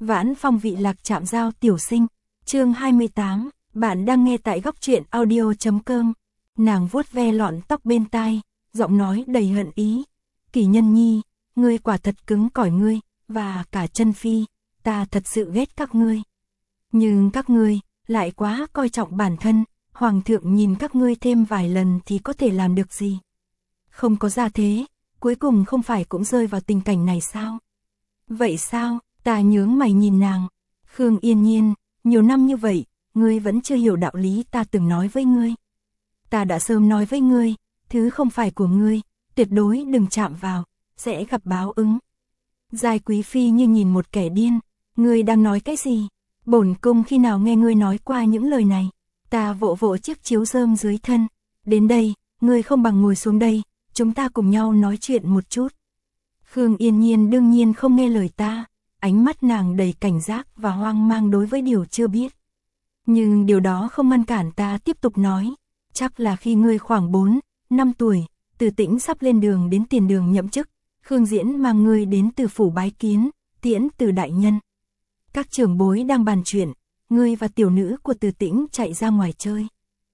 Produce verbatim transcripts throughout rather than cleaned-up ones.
Vãn Phong vị lạc chạm giao tiểu sinh, chương hai mươi tám, bạn đang nghe tại góc truyện audio chấm com. Nàng vuốt ve lọn tóc bên tai, giọng nói đầy hận ý. Kỳ Nhân Nhi, ngươi quả thật cứng cỏi ngươi, và cả Chân Phi, ta thật sự ghét các ngươi. Nhưng các ngươi lại quá coi trọng bản thân, Hoàng thượng nhìn các ngươi thêm vài lần thì có thể làm được gì? Không có gia thế, cuối cùng không phải cũng rơi vào tình cảnh này sao? Vậy sao? Ta nhướng mày nhìn nàng. Khương Yên Nhiên, nhiều năm như vậy, ngươi vẫn chưa hiểu đạo lý ta từng nói với ngươi. Ta đã sớm nói với ngươi, thứ không phải của ngươi, tuyệt đối đừng chạm vào, sẽ gặp báo ứng. Giai Quý Phi như nhìn một kẻ điên, ngươi đang nói cái gì? Bổn cung khi nào nghe ngươi nói qua những lời này? Ta vỗ vỗ chiếc chiếu rơm dưới thân. Đến đây, ngươi không bằng ngồi xuống đây, chúng ta cùng nhau nói chuyện một chút. Khương Yên Nhiên đương nhiên không nghe lời ta, ánh mắt nàng đầy cảnh giác và hoang mang đối với điều chưa biết. Nhưng điều đó không ngăn cản ta tiếp tục nói, chắc là khi ngươi khoảng bốn, năm tuổi, Từ Tĩnh sắp lên đường đến tiền đường nhậm chức, Khương Diễn mang ngươi đến Từ phủ bái kiến, tiễn Từ đại nhân. Các trưởng bối đang bàn chuyện, ngươi và tiểu nữ của Từ Tĩnh chạy ra ngoài chơi.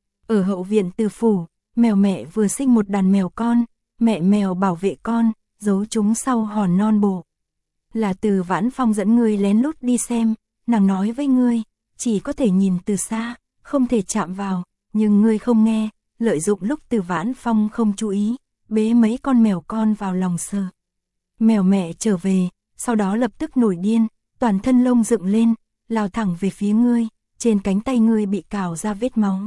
Ở hậu viện Từ phủ, mèo mẹ vừa sinh một đàn mèo con, mẹ mèo bảo vệ con, giấu chúng sau hòn non bộ. Là Từ Vãn Phong dẫn ngươi lén lút đi xem, nàng nói với ngươi, chỉ có thể nhìn từ xa, không thể chạm vào, nhưng ngươi không nghe, lợi dụng lúc Từ Vãn Phong không chú ý, bế mấy con mèo con vào lòng sờ. Mèo mẹ trở về, sau đó lập tức nổi điên, toàn thân lông dựng lên, lao thẳng về phía ngươi, trên cánh tay ngươi bị cào ra vết máu.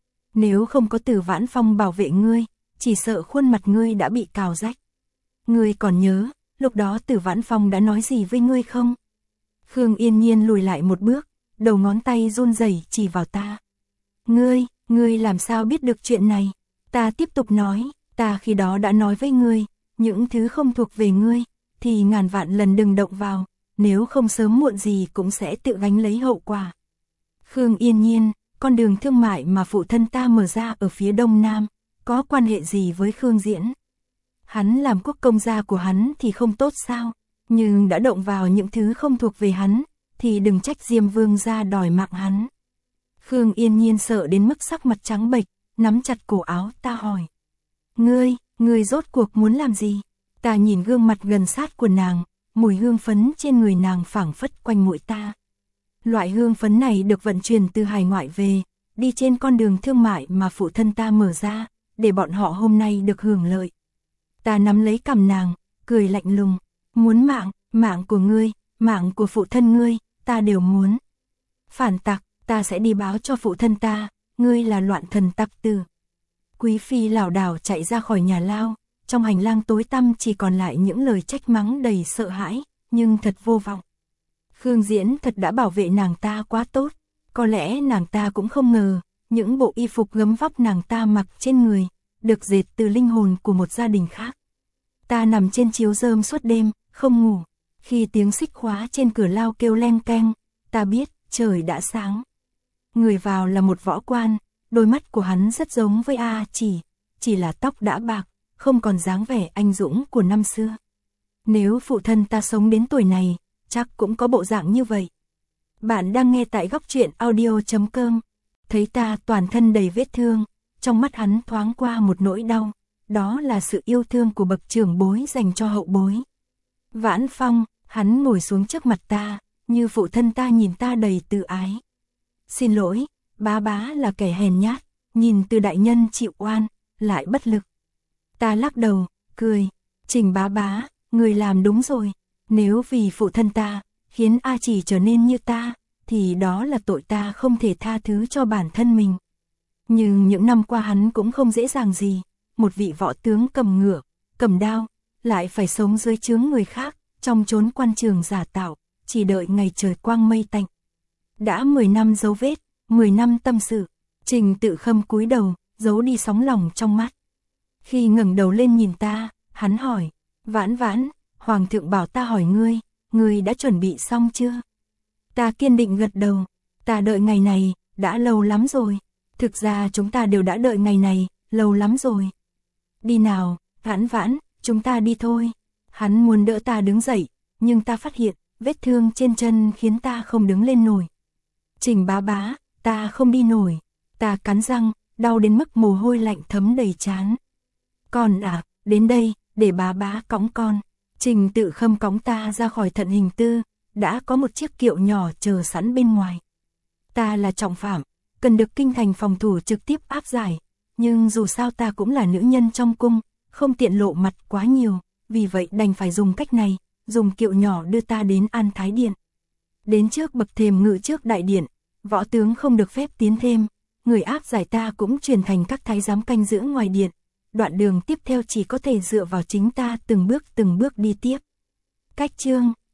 Nếu không có Từ Vãn Phong bảo vệ ngươi, chỉ sợ khuôn mặt ngươi đã bị cào rách. Ngươi còn nhớ, lúc đó Từ Vãn Phong đã nói gì với ngươi không? Khương Yên Nhiên lùi lại một bước, đầu ngón tay run rẩy chỉ vào ta. Ngươi, ngươi làm sao biết được chuyện này? Ta tiếp tục nói, ta khi đó đã nói với ngươi, những thứ không thuộc về ngươi, thì ngàn vạn lần đừng động vào, nếu không sớm muộn gì cũng sẽ tự gánh lấy hậu quả. Khương Yên Nhiên, con đường thương mại mà phụ thân ta mở ra ở phía đông nam, có quan hệ gì với Khương Diễn? Hắn làm quốc công gia của hắn thì không tốt sao, nhưng đã động vào những thứ không thuộc về hắn, thì đừng trách Diêm Vương gia đòi mạng hắn. Khương Yên Nhiên sợ đến mức sắc mặt trắng bệch, nắm chặt cổ áo ta hỏi. Ngươi, ngươi rốt cuộc muốn làm gì? Ta nhìn gương mặt gần sát của nàng, mùi hương phấn trên người nàng phảng phất quanh mũi ta. Loại hương phấn này được vận chuyển từ hải ngoại về, đi trên con đường thương mại mà phụ thân ta mở ra, để bọn họ hôm nay được hưởng lợi. Ta nắm lấy cằm nàng, cười lạnh lùng, muốn mạng, mạng của ngươi, mạng của phụ thân ngươi, ta đều muốn. Phản tặc, ta sẽ đi báo cho phụ thân ta, ngươi là loạn thần tặc tử. Quý Phi lảo đảo chạy ra khỏi nhà lao, trong hành lang tối tăm chỉ còn lại những lời trách mắng đầy sợ hãi, nhưng thật vô vọng. Khương Diễn thật đã bảo vệ nàng ta quá tốt, có lẽ nàng ta cũng không ngờ, những bộ y phục gấm vóc nàng ta mặc trên người, được dệt từ linh hồn của một gia đình khác. Ta nằm trên chiếu rơm suốt đêm, không ngủ, khi tiếng xích khóa trên cửa lao kêu leng keng, ta biết trời đã sáng. Người vào là một võ quan, đôi mắt của hắn rất giống với A Chỉ, chỉ là tóc đã bạc, không còn dáng vẻ anh dũng của năm xưa. Nếu phụ thân ta sống đến tuổi này, chắc cũng có bộ dạng như vậy. Bạn đang nghe tại góc truyện audio chấm com. Thấy ta toàn thân đầy vết thương, trong mắt hắn thoáng qua một nỗi đau, đó là sự yêu thương của bậc trưởng bối dành cho hậu bối. Vãn Phong, hắn ngồi xuống trước mặt ta, như phụ thân ta nhìn ta đầy từ ái. Xin lỗi, bá bá là kẻ hèn nhát, nhìn Từ đại nhân chịu oan, lại bất lực. Ta lắc đầu, cười, Trình bá bá, người làm đúng rồi, nếu vì phụ thân ta, khiến A Chỉ trở nên như ta, thì đó là tội ta không thể tha thứ cho bản thân mình. Nhưng những năm qua hắn cũng không dễ dàng gì, một vị võ tướng cầm ngựa, cầm đao, lại phải sống dưới trướng người khác, trong chốn quan trường giả tạo, chỉ đợi ngày trời quang mây tạnh. Đã mười năm dấu vết, mười năm tâm sự, Trình Tự Khâm cúi đầu, giấu đi sóng lòng trong mắt. Khi ngẩng đầu lên nhìn ta, hắn hỏi, Vãn Vãn, Hoàng thượng bảo ta hỏi ngươi, ngươi đã chuẩn bị xong chưa? Ta kiên định gật đầu, ta đợi ngày này, đã lâu lắm rồi. Thực ra chúng ta đều đã đợi ngày này, lâu lắm rồi. Đi nào, Vãn Vãn, chúng ta đi thôi. Hắn muốn đỡ ta đứng dậy, nhưng ta phát hiện, vết thương trên chân khiến ta không đứng lên nổi. Trình bá bá, ta không đi nổi. Ta cắn răng, đau đến mức mồ hôi lạnh thấm đầy trán. Con à, đến đây, để bá bá cõng con. Trình Tự Khâm cõng ta ra khỏi thận hình tư, đã có một chiếc kiệu nhỏ chờ sẵn bên ngoài. Ta là trọng phạm, cần được kinh thành phòng thủ trực tiếp áp giải, nhưng dù sao ta cũng là nữ nhân trong cung, không tiện lộ mặt quá nhiều, vì vậy đành phải dùng cách này, dùng kiệu nhỏ đưa ta đến An Thái Điện. Đến trước bậc thềm ngự trước đại điện, võ tướng không được phép tiến thêm, người áp giải ta cũng chuyển thành các thái giám canh giữ ngoài điện. Đoạn đường tiếp theo chỉ có thể dựa vào chính ta từng bước từng bước đi tiếp. Cách chương